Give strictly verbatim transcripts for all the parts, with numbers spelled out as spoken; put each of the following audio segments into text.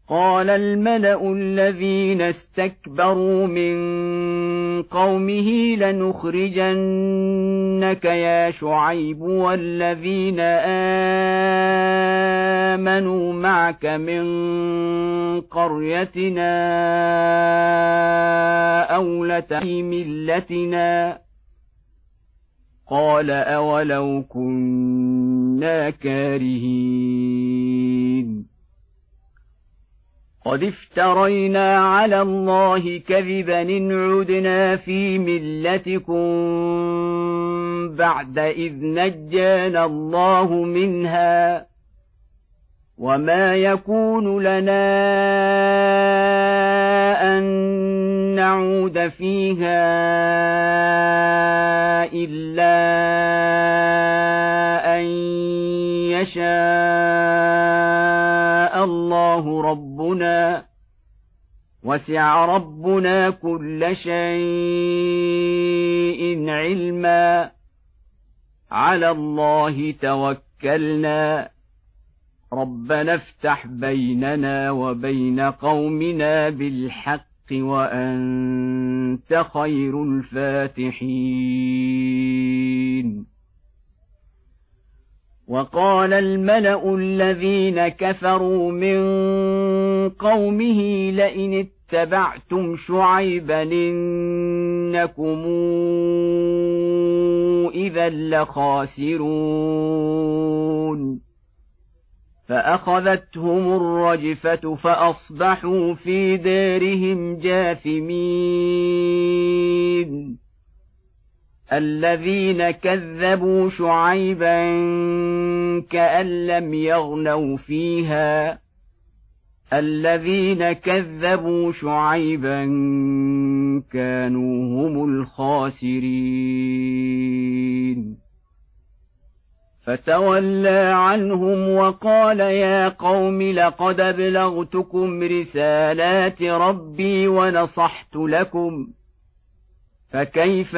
قال الملأ الذين استكبروا من قومه لنخرجنك يا شعيب والذين آمنوا معك من قريتنا أو لتعي ملتنا قال أولو كنا كارهين قد افترينا على الله كذبا إن عدنا في ملتكم بعد إذ نجانا الله منها وما يكون لنا أن نعود فيها إلا أن يشاء الله ربنا وسع ربنا كل شيء علما على الله توكلنا ربنا افتح بيننا وبين قومنا بالحق وأنت خير الفاتحين وقال الملأ الذين كفروا من قومه لئن اتبعتم شعيبا إنكم إذا لخاسرون فأخذتهم الرجفة فأصبحوا في دارهم جاثمين الذين كذبوا شعيبا كأن لم يغنوا فيها الذين كذبوا شعيبا كانوا هم الخاسرين فتولى عنهم وقال يا قوم لقد أبلغتكم رسالات ربي ونصحت لكم فكيف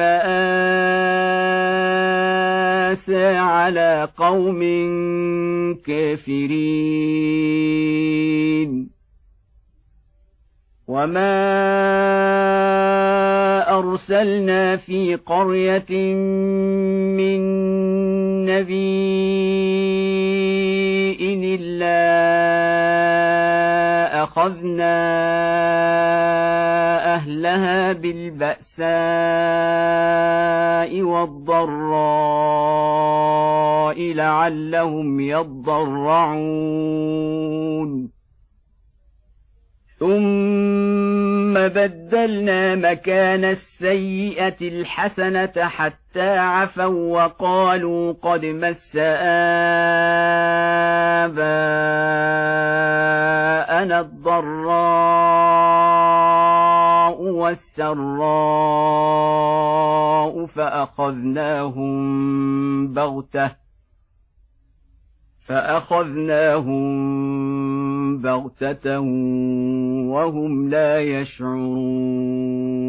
آسى على قوم كافرين وما أرسلنا في قرية من نبي إلا أخذنا أهلها بالبأساء والضراء لعلهم يضرعون ثم بدلنا مكان السيئة الحسنة حتى عفوا وقالوا قد مس آباءنا الضراء والسراء فأخذناهم بغتة فأخذناهم بغتة وهم لا يشعرون